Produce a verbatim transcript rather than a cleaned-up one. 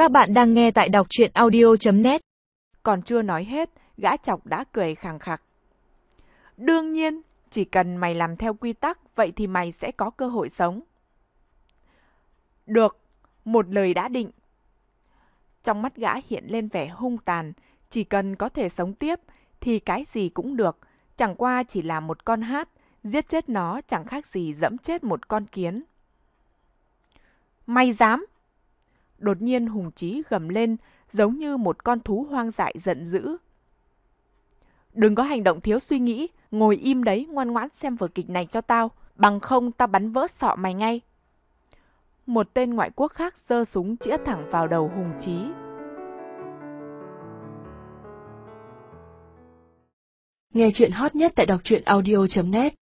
Các bạn đang nghe tại đọc truyện audio chấm net. Còn chưa nói hết, gã chọc đã cười khằng khặc. Đương nhiên, chỉ cần mày làm theo quy tắc, vậy thì mày sẽ có cơ hội sống. Được, một lời đã định. Trong mắt gã hiện lên vẻ hung tàn, chỉ cần có thể sống tiếp thì cái gì cũng được, chẳng qua chỉ là một con hát, giết chết nó chẳng khác gì dẫm chết một con kiến. Mày dám? Đột nhiên Hùng Chí gầm lên, giống như một con thú hoang dại giận dữ. Đừng có hành động thiếu suy nghĩ, ngồi im đấy ngoan ngoãn xem vở kịch này cho tao, bằng không tao bắn vỡ sọ mày ngay. Một tên ngoại quốc khác giơ súng chĩa thẳng vào đầu Hùng Chí. Nghe chuyện hot nhất tại đọc truyện audio chấm net.